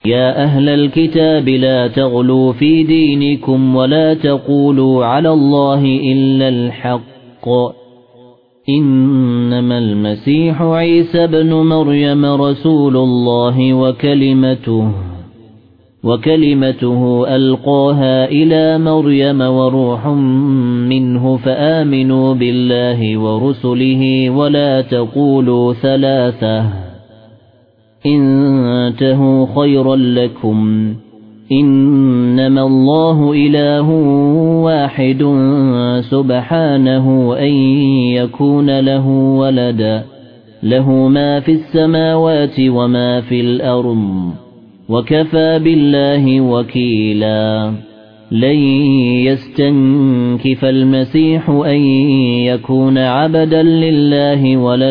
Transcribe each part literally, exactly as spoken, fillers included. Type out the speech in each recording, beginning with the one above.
يا أهل الكتاب لا تغلوا في دينكم ولا تقولوا على الله إلا الحق إنما المسيح عيسى بن مريم رسول الله وكلمته وكلمته ألقاها إلى مريم وروح منه فآمنوا بالله ورسله ولا تقولوا ثلاثة انتهوا خيرا لكم إنما الله إله واحد سبحانه أن يكون له ولدا له ما في السماوات وما في الأرض وكفى بالله وكيلا لن يستنكف المسيح أن يكون عبدا لله ولا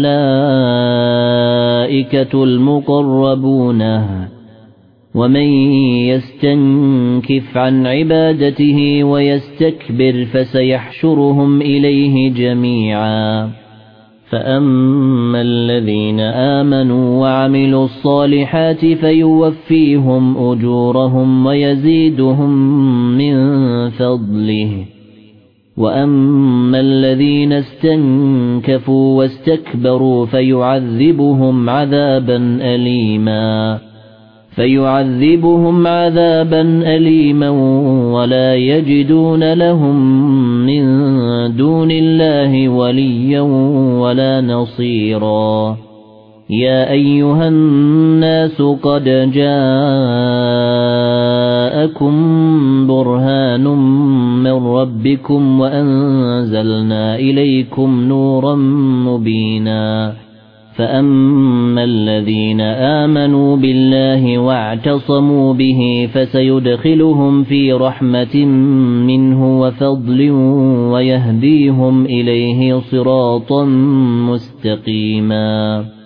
الملائكة المقربون ومن يستنكف عن عبادته ويستكبر فسيحشرهم إليه جميعا فأما الذين آمنوا وعملوا الصالحات فيوفيهم أجورهم ويزيدهم من فضله وأما الذين استنكفوا واستكبروا فيعذبهم عذابا أليما فيعذبهم عذابا أليما ولا يجدون لهم من دون الله وليا ولا نصيرا يا أيها الناس قد جاءكم برهان من ربكم وأنزلنا إليكم نورا مبينا فأما الذين آمنوا بالله واعتصموا به فسيدخلهم في رحمة منه وفضل ويهديهم إليه صراطا مستقيما